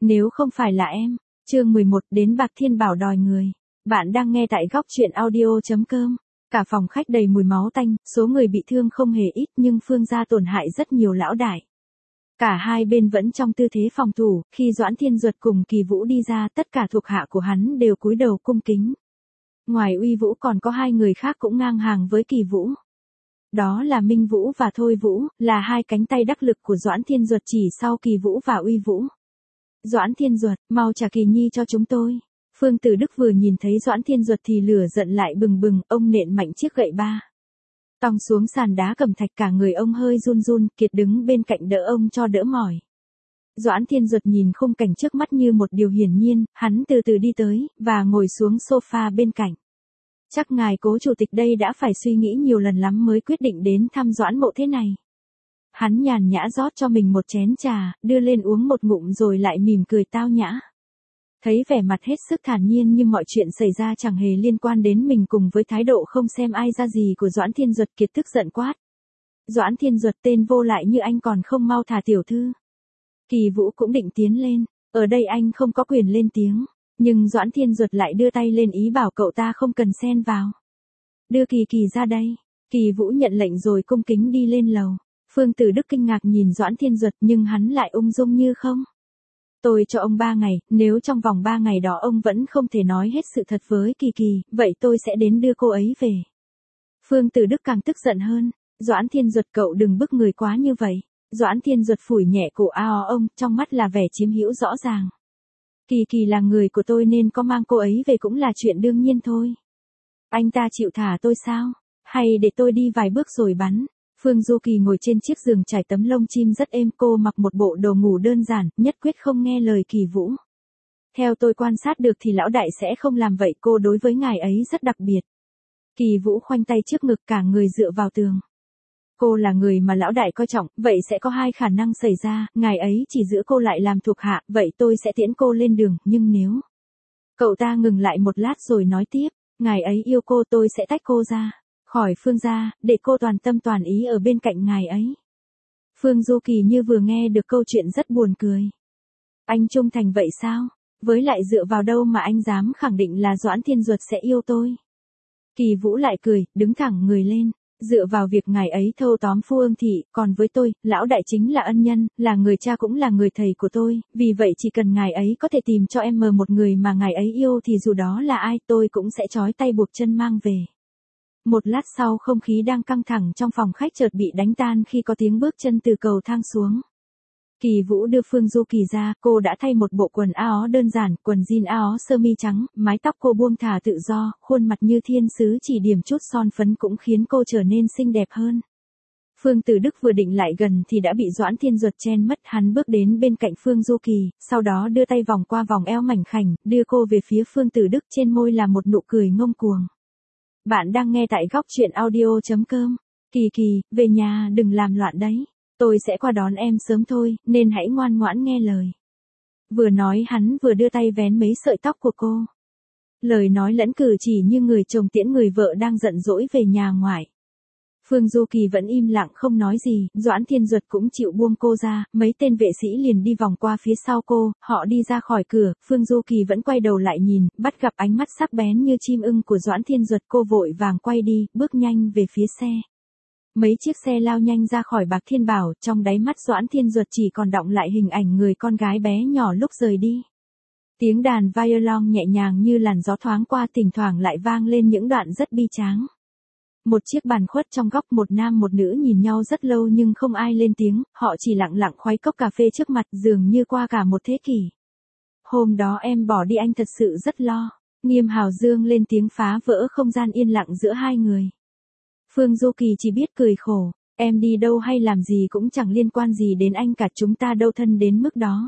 Nếu không phải là em. Chương 11 đến Bạc Thiên Bảo đòi người. Bạn đang nghe tại góc truyện audio.com. Cả phòng khách đầy mùi máu tanh, số người bị thương không hề ít nhưng Phương gia tổn hại rất nhiều lão đại. Cả hai bên vẫn trong tư thế phòng thủ, khi Doãn Thiên Duật cùng Kỳ Vũ đi ra tất cả thuộc hạ của hắn đều cúi đầu cung kính. Ngoài Uy Vũ còn có hai người khác cũng ngang hàng với Kỳ Vũ. Đó là Minh Vũ và Thôi Vũ, là hai cánh tay đắc lực của Doãn Thiên Duật chỉ sau Kỳ Vũ và Uy Vũ. Doãn Thiên Duật, mau trả Kỳ Nhi cho chúng tôi. Phương Tử Đức vừa nhìn thấy Doãn Thiên Duật thì lửa giận lại bừng bừng, ông nện mạnh chiếc gậy ba tòng xuống sàn đá cẩm thạch, cả người ông hơi run run, Kiệt đứng bên cạnh đỡ ông cho đỡ mỏi. Doãn Thiên Duật nhìn khung cảnh trước mắt như một điều hiển nhiên, hắn từ từ đi tới, và ngồi xuống sofa bên cạnh. Chắc ngài cố chủ tịch đây đã phải suy nghĩ nhiều lần lắm mới quyết định đến thăm Doãn mộ thế này. Hắn nhàn nhã rót cho mình một chén trà, đưa lên uống một ngụm rồi lại mỉm cười tao nhã. Thấy vẻ mặt hết sức thản nhiên như mọi chuyện xảy ra chẳng hề liên quan đến mình cùng với thái độ không xem ai ra gì của Doãn Thiên Duật, Kiệt tức giận quát. Doãn Thiên Duật, tên vô lại như anh còn không mau thả tiểu thư. Kỳ Vũ cũng định tiến lên, ở đây anh không có quyền lên tiếng, nhưng Doãn Thiên Duật lại đưa tay lên ý bảo cậu ta không cần xen vào. Đưa Kỳ Kỳ ra đây. Kỳ Vũ nhận lệnh rồi cung kính đi lên lầu. Phương Tử Đức kinh ngạc nhìn Doãn Thiên Duật nhưng hắn lại ung dung như không. Tôi cho ông 3 ngày, nếu trong vòng 3 ngày đó ông vẫn không thể nói hết sự thật với Kỳ Kỳ, vậy tôi sẽ đến đưa cô ấy về. Phương Tử Đức càng tức giận hơn. Doãn Thiên Duật, cậu đừng bức người quá như vậy. Doãn Thiên Duật phủi nhẹ cổ áo ông, trong mắt là vẻ chiếm hữu rõ ràng. Kỳ Kỳ là người của tôi nên có mang cô ấy về cũng là chuyện đương nhiên thôi. Anh ta chịu thả tôi sao? Hay để tôi đi vài bước rồi bắn? Phương Du Kỳ ngồi trên chiếc giường trải tấm lông chim rất êm, cô mặc một bộ đồ ngủ đơn giản, nhất quyết không nghe lời Kỳ Vũ. Theo tôi quan sát được thì lão đại sẽ không làm vậy, cô đối với ngài ấy rất đặc biệt. Kỳ Vũ khoanh tay trước ngực, cả người dựa vào tường. Cô là người mà lão đại coi trọng, vậy sẽ có hai khả năng xảy ra, ngài ấy chỉ giữ cô lại làm thuộc hạ, vậy tôi sẽ tiễn cô lên đường, nhưng nếu... Cậu ta ngừng lại một lát rồi nói tiếp, ngài ấy yêu cô, tôi sẽ tách cô ra khỏi Phương gia, để cô toàn tâm toàn ý ở bên cạnh ngài ấy. Phương Du Kỳ như vừa nghe được câu chuyện rất buồn cười. Anh trung thành vậy sao? Với lại dựa vào đâu mà anh dám khẳng định là Doãn Thiên Duật sẽ yêu tôi? Kỳ Vũ lại cười, đứng thẳng người lên. Dựa vào việc ngài ấy thâu tóm Phu Ương Thị, còn với tôi, lão đại chính là ân nhân, là người cha cũng là người thầy của tôi, vì vậy chỉ cần ngài ấy có thể tìm cho em một người mà ngài ấy yêu thì dù đó là ai tôi cũng sẽ trói tay buộc chân mang về. Một lát sau không khí đang căng thẳng trong phòng khách chợt bị đánh tan khi có tiếng bước chân từ cầu thang xuống. Kỳ Vũ đưa Phương Du Kỳ ra, cô đã thay một bộ quần áo đơn giản, quần jean áo sơ mi trắng, mái tóc cô buông thả tự do, khuôn mặt như thiên sứ, chỉ điểm chút son phấn cũng khiến cô trở nên xinh đẹp hơn. Phương Tử Đức vừa định lại gần thì đã bị Doãn Thiên Duật chen mất, hắn bước đến bên cạnh Phương Du Kỳ, sau đó đưa tay vòng qua vòng eo mảnh khảnh, đưa cô về phía Phương Tử Đức, trên môi là một nụ cười ngông cuồng. Bạn đang nghe tại góc truyện audio.com. Kỳ Kỳ, về nhà đừng làm loạn đấy. Tôi sẽ qua đón em sớm thôi, nên hãy ngoan ngoãn nghe lời. Vừa nói hắn vừa đưa tay vén mấy sợi tóc của cô. Lời nói lẫn cử chỉ như người chồng tiễn người vợ đang giận dỗi về nhà ngoại. Phương Du Kỳ vẫn im lặng không nói gì, Doãn Thiên Duật cũng chịu buông cô ra, mấy tên vệ sĩ liền đi vòng qua phía sau cô, họ đi ra khỏi cửa, Phương Du Kỳ vẫn quay đầu lại nhìn, bắt gặp ánh mắt sắc bén như chim ưng của Doãn Thiên Duật, cô vội vàng quay đi, bước nhanh về phía xe. Mấy chiếc xe lao nhanh ra khỏi Bạc Thiên Bảo, trong đáy mắt Doãn Thiên Duật chỉ còn đọng lại hình ảnh người con gái bé nhỏ lúc rời đi. Tiếng đàn violon nhẹ nhàng như làn gió thoáng qua, thỉnh thoảng lại vang lên những đoạn rất bi tráng. Một chiếc bàn khuất trong góc, một nam một nữ nhìn nhau rất lâu nhưng không ai lên tiếng, họ chỉ lặng lặng khuấy cốc cà phê trước mặt, dường như qua cả một thế kỷ. Hôm đó em bỏ đi anh thật sự rất lo. Nghiêm Hào Dương lên tiếng phá vỡ không gian yên lặng giữa hai người. Phương Du Kỳ chỉ biết cười khổ, em đi đâu hay làm gì cũng chẳng liên quan gì đến anh cả, chúng ta đâu thân đến mức đó.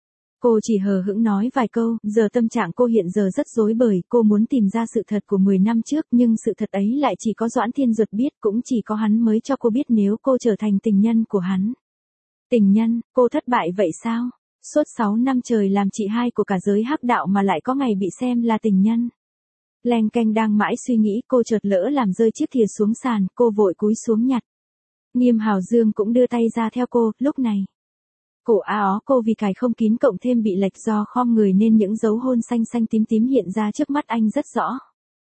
Cô chỉ hờ hững nói vài câu, giờ tâm trạng cô hiện giờ rất rối bời, cô muốn tìm ra sự thật của 10 năm trước nhưng sự thật ấy lại chỉ có Doãn Thiên Duật biết, cũng chỉ có hắn mới cho cô biết nếu cô trở thành tình nhân của hắn. Tình nhân, cô thất bại vậy sao? Suốt 6 năm trời làm chị hai của cả giới hắc đạo mà lại có ngày bị xem là tình nhân. Leng keng đang mãi suy nghĩ, cô chợt lỡ làm rơi chiếc thìa xuống sàn, cô vội cúi xuống nhặt. Nghiêm Hào Dương cũng đưa tay ra theo cô, lúc này. Cổ áo cô vì cài không kín cộng thêm bị lệch do khom người nên những dấu hôn xanh xanh tím tím hiện ra trước mắt anh rất rõ.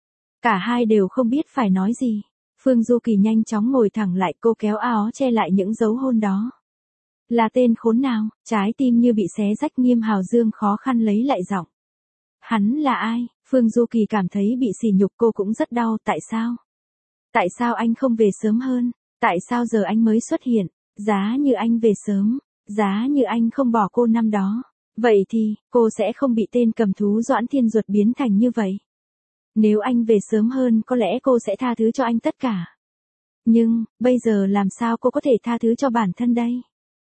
Cả hai đều không biết phải nói gì. Phương Du Kỳ nhanh chóng ngồi thẳng lại, cô kéo áo che lại những dấu hôn đó. Là tên khốn nào, trái tim như bị xé rách. Nghiêm Hào Dương khó khăn lấy lại giọng. Hắn là ai? Phương Du Kỳ cảm thấy bị sỉ nhục, cô cũng rất đau. Tại sao? Tại sao anh không về sớm hơn? Tại sao giờ anh mới xuất hiện? Giá như anh về sớm, giá như anh không bỏ cô năm đó, vậy thì, cô sẽ không bị tên cầm thú Doãn Thiên Duật biến thành như vậy. Nếu anh về sớm hơn có lẽ cô sẽ tha thứ cho anh tất cả. Nhưng, bây giờ làm sao cô có thể tha thứ cho bản thân đây?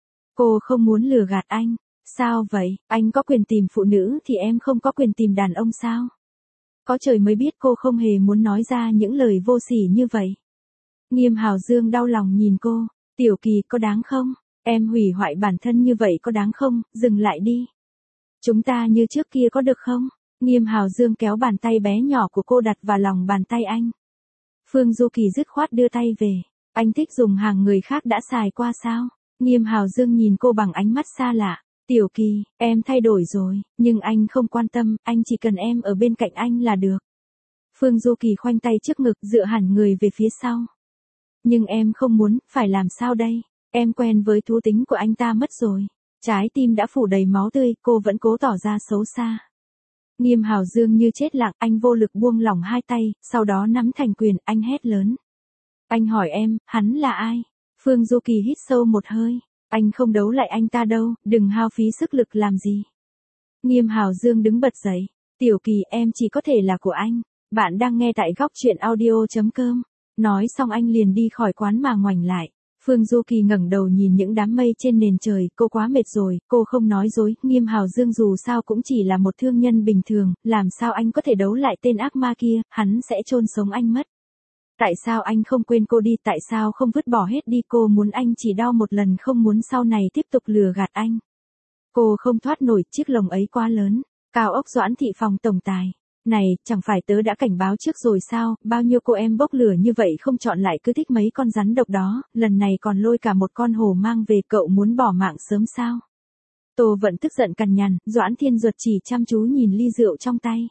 Cô không muốn lừa gạt anh. Sao vậy, anh có quyền tìm phụ nữ thì em không có quyền tìm đàn ông sao? Có trời mới biết cô không hề muốn nói ra những lời vô sỉ như vậy. Nghiêm Hào Dương đau lòng nhìn cô. Tiểu Kỳ, có đáng không? Em hủy hoại bản thân như vậy có đáng không? Dừng lại đi. Chúng ta như trước kia có được không? Nghiêm Hào Dương kéo bàn tay bé nhỏ của cô đặt vào lòng bàn tay anh. Phương Du Kỳ dứt khoát đưa tay về. Anh thích dùng hàng người khác đã xài qua sao? Nghiêm Hào Dương nhìn cô bằng ánh mắt xa lạ. Tiểu Kỳ, em thay đổi rồi, nhưng anh không quan tâm, anh chỉ cần em ở bên cạnh anh là được. Phương Du Kỳ khoanh tay trước ngực, dựa hẳn người về phía sau. Nhưng em không muốn, phải làm sao đây? Em quen với thú tính của anh ta mất rồi. Trái tim đã phủ đầy máu tươi, cô vẫn cố tỏ ra xấu xa. Nghiêm Hào Dương như chết lặng, anh vô lực buông lỏng hai tay, sau đó nắm thành quyền, anh hét lớn. Anh hỏi em, hắn là ai? Phương Du Kỳ hít sâu một hơi. Anh không đấu lại anh ta đâu, đừng hao phí sức lực làm gì. Nghiêm Hào Dương đứng bật dậy. Tiểu Kỳ, em chỉ có thể là của anh. Bạn đang nghe tại góc truyện audio.com. Nói xong anh liền đi khỏi quán mà ngoảnh lại. Phương Du Kỳ ngẩng đầu nhìn những đám mây trên nền trời, cô quá mệt rồi, cô không nói dối, Nghiêm Hào Dương dù sao cũng chỉ là một thương nhân bình thường, làm sao anh có thể đấu lại tên ác ma kia, hắn sẽ chôn sống anh mất. Tại sao anh không quên cô đi, tại sao không vứt bỏ hết đi, cô muốn anh chỉ đau một lần, không muốn sau này tiếp tục lừa gạt anh. Cô không thoát nổi, chiếc lồng ấy quá lớn. Cao ốc Doãn thị phòng tổng tài. Này, chẳng phải tớ đã cảnh báo trước rồi sao, bao nhiêu cô em bốc lửa như vậy không chọn lại cứ thích mấy con rắn độc đó, lần này còn lôi cả một con hổ mang về, cậu muốn bỏ mạng sớm sao? Tô Vận tức giận cằn nhằn, Doãn Thiên Duật chỉ chăm chú nhìn ly rượu trong tay.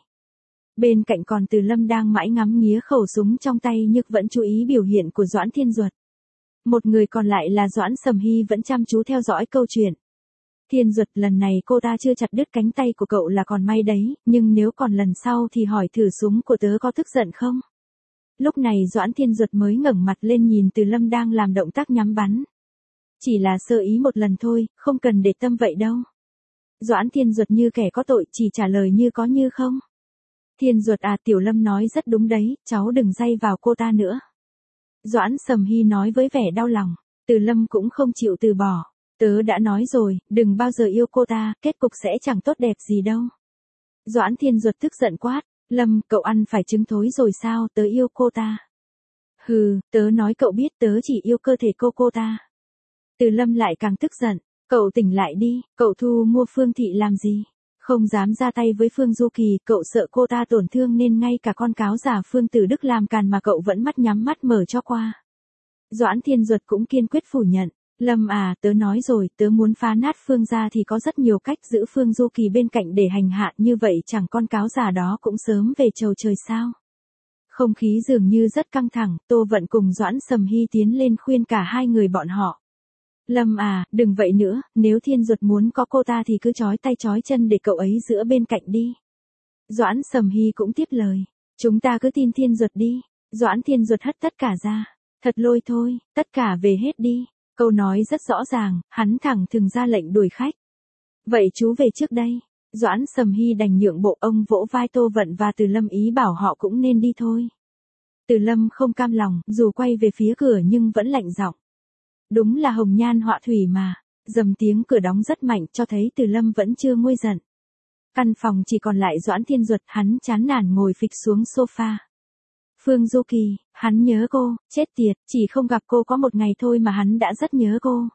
Bên cạnh còn Từ Lâm đang mãi ngắm nghía khẩu súng trong tay nhưng vẫn chú ý biểu hiện của Doãn Thiên Duật. Một người còn lại là Doãn Sầm Hy vẫn chăm chú theo dõi câu chuyện. Thiên Duật, lần này cô ta chưa chặt đứt cánh tay của cậu là còn may đấy, nhưng nếu còn lần sau thì hỏi thử súng của tớ có tức giận không? Lúc này Doãn Thiên Duật mới ngẩng mặt lên nhìn Từ Lâm đang làm động tác nhắm bắn. Chỉ là sơ ý một lần thôi, không cần để tâm vậy đâu. Doãn Thiên Duật như kẻ có tội, chỉ trả lời như có như không. Thiên Duật à, Tiểu Lâm nói rất đúng đấy, cháu đừng day vào cô ta nữa. Doãn Sầm Hy nói với vẻ đau lòng. Từ Lâm cũng không chịu từ bỏ. Tớ đã nói rồi, đừng bao giờ yêu cô ta, kết cục sẽ chẳng tốt đẹp gì đâu. Doãn Thiên Duật tức giận quát. Lâm, cậu ăn phải trứng thối rồi sao, tớ yêu cô ta. Hừ, tớ nói cậu biết tớ chỉ yêu cơ thể cô ta. Từ Lâm lại càng tức giận. Cậu tỉnh lại đi, cậu thu mua Phương Thị làm gì? Không dám ra tay với Phương Du Kỳ, cậu sợ cô ta tổn thương nên ngay cả con cáo giả Phương Tử Đức làm càn mà cậu vẫn mắt nhắm mắt mở cho qua. Doãn Thiên Duật cũng kiên quyết phủ nhận. Lâm à, tớ nói rồi, tớ muốn phá nát Phương gia thì có rất nhiều cách, giữ Phương Du Kỳ bên cạnh để hành hạ, như vậy chẳng con cáo giả đó cũng sớm về chầu trời sao. Không khí dường như rất căng thẳng, Tô Vận cùng Doãn Sầm Hy tiến lên khuyên cả hai người bọn họ. Lâm à, đừng vậy nữa, nếu Thiên Duật muốn có cô ta thì cứ trói tay trói chân để cậu ấy giữa bên cạnh đi. Doãn Sầm Hy cũng tiếp lời. Chúng ta cứ tin Thiên Duật đi. Doãn Thiên Duật hất tất cả ra. Thật lôi thôi, tất cả về hết đi. Câu nói rất rõ ràng, hắn thẳng thừng ra lệnh đuổi khách. Vậy chú về trước đây. Doãn Sầm Hy đành nhượng bộ, ông vỗ vai Tô Vận và Từ Lâm ý bảo họ cũng nên đi thôi. Từ Lâm không cam lòng, dù quay về phía cửa nhưng vẫn lạnh giọng. Đúng là hồng nhan họa thủy mà. Dầm tiếng cửa đóng rất mạnh cho thấy Từ Lâm vẫn chưa nguôi giận. Căn phòng chỉ còn lại Doãn Thiên Duật, hắn chán nản ngồi phịch xuống sofa. Phương Du Kỳ, hắn nhớ cô, chết tiệt, chỉ không gặp cô có một ngày thôi mà hắn đã rất nhớ cô.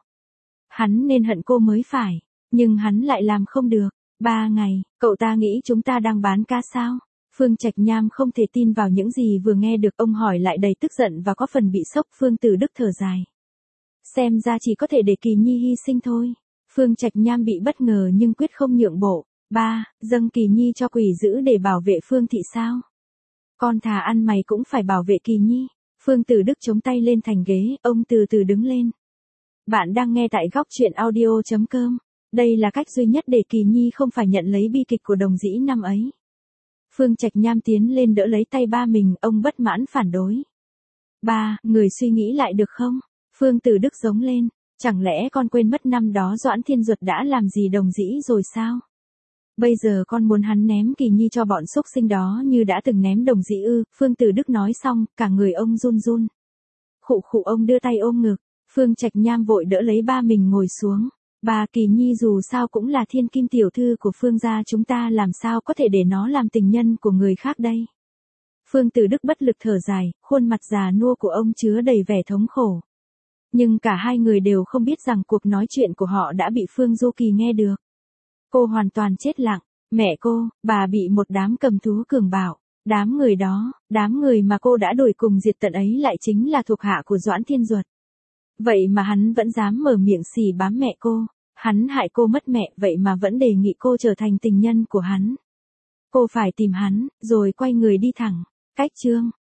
Hắn nên hận cô mới phải, nhưng hắn lại làm không được. 3 ngày, cậu ta nghĩ chúng ta đang bán ca sao? Phương Trạch Nham không thể tin vào những gì vừa nghe được, ông hỏi lại đầy tức giận và có phần bị sốc. Phương Tử Đức thở dài. Xem ra chỉ có thể để Kỳ Nhi hy sinh thôi. Phương Trạch Nham bị bất ngờ nhưng quyết không nhượng bộ. Ba, dâng Kỳ Nhi cho quỷ dữ để bảo vệ Phương thị sao? Con thà ăn mày cũng phải bảo vệ Kỳ Nhi. Phương Tử Đức chống tay lên thành ghế, ông từ từ đứng lên. Bạn đang nghe tại góc truyện audio.com. Đây là cách duy nhất để Kỳ Nhi không phải nhận lấy bi kịch của Đồng Dĩ năm ấy. Phương Trạch Nham tiến lên đỡ lấy tay ba mình, ông bất mãn phản đối. Ba, người suy nghĩ lại được không? Phương Tử Đức giống lên, chẳng lẽ con quên mất năm đó Doãn Thiên Duật đã làm gì Đồng Dĩ rồi sao? Bây giờ con muốn hắn ném Kỳ Nhi cho bọn xúc sinh đó như đã từng ném Đồng Dĩ ư? Phương Tử Đức nói xong, cả người ông run run. Khụ khụ, ông đưa tay ôm ngực. Phương Trạch Nham vội đỡ lấy ba mình ngồi xuống. Bà, Kỳ Nhi dù sao cũng là thiên kim tiểu thư của Phương gia chúng ta, làm sao có thể để nó làm tình nhân của người khác đây? Phương Tử Đức bất lực thở dài, khuôn mặt già nua của ông chứa đầy vẻ thống khổ. Nhưng cả hai người đều không biết rằng cuộc nói chuyện của họ đã bị Phương Du Kỳ nghe được. Cô hoàn toàn chết lặng. Mẹ cô, bà bị một đám cầm thú cường bạo. Đám người đó, đám người mà cô đã đuổi cùng diệt tận ấy lại chính là thuộc hạ của Doãn Thiên Duật. Vậy mà hắn vẫn dám mở miệng xì bám mẹ cô. Hắn hại cô mất mẹ, vậy mà vẫn đề nghị cô trở thành tình nhân của hắn. Cô phải tìm hắn, rồi quay người đi thẳng. Cách chương